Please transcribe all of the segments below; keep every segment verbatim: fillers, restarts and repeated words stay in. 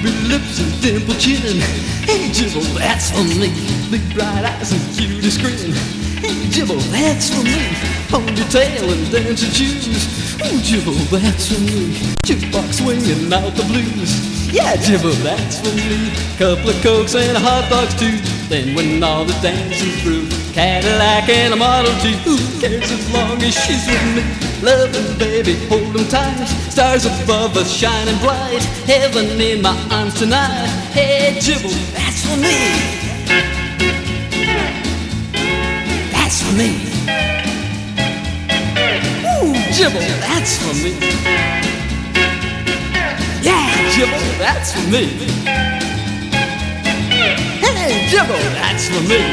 Ruby lips and dimple chin. Hey Jibble, that's for me. Big bright eyes and cutest grin. Hey Jibble, that's for me. Ponytail and dancing shoes. Oh Jibble, that's for me. Jukebox swinging out the blues. Yeah, Jibble, that's for me. Couple of cokes and hot dogs too. Then when all the dancing's through, Cadillac and a Model T. Who cares as long as she's with me? Loving baby, hold 'em tight. Stars above us shining bright. Heaven in my arms tonight. Hey Jibble, that's for me. That's for me. Ooh, Jibble, that's for me. Yeah, Jibble, that's for me. Hey, Jibble, that's for me.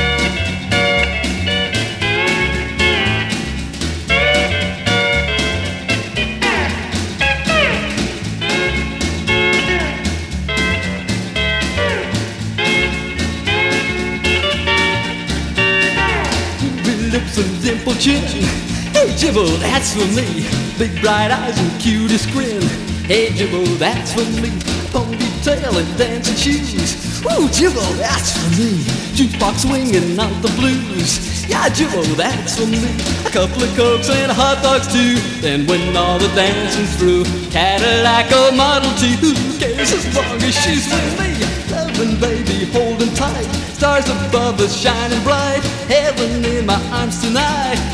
Ruby lips and dimple chin. Hey, Jibble, that's for me. Big bright eyes and cutest grin. Hey Jibble, that's for me. Ponytail and dancing shoes. Ooh, Jibble, that's for me. Jukebox swinging out the blues. Yeah, Jibble, that's for me. A couple of cokes and hot dogs too. Then when all the dancing's through, Cadillac or Model T. Who cares as long as she's with me? Loving baby, holding tight. Stars above us shining bright. Heaven in my arms tonight.